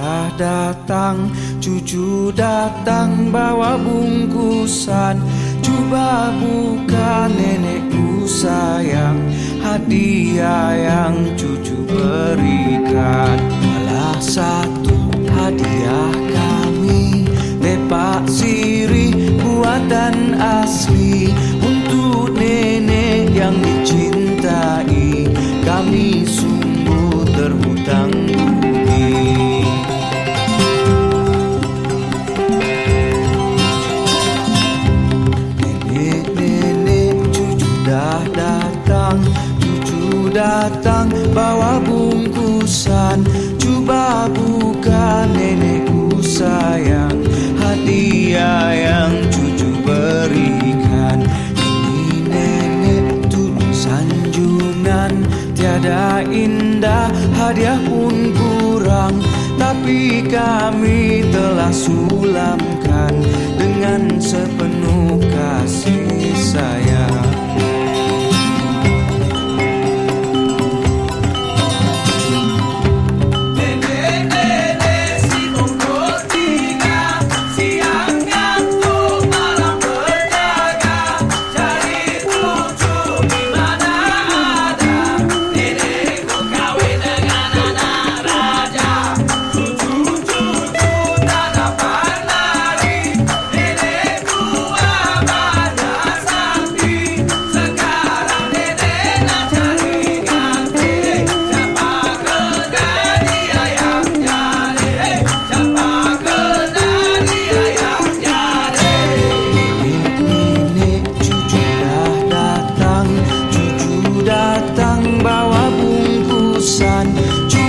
dah datang, cucu datang bawa bungkusan. Coba buka nenekku sayang, hadiah yang cucu berikan. Salah satu hadiah kami, tepak sirih buatan asli. Untuk nenek yang dicintai, kami sungguh terhutang budi. Nenek-nenek cucu dah datang, cucu datang bawa bungkusan. Coba buka nenekku sayang, hadiah yang cucu berikan. Ini nenek turun sanjungan, tiada indah hadiah pun kurang, tapi kami telah sulamkan dengan sepenuh kasih sayang. Bawa bungkusan,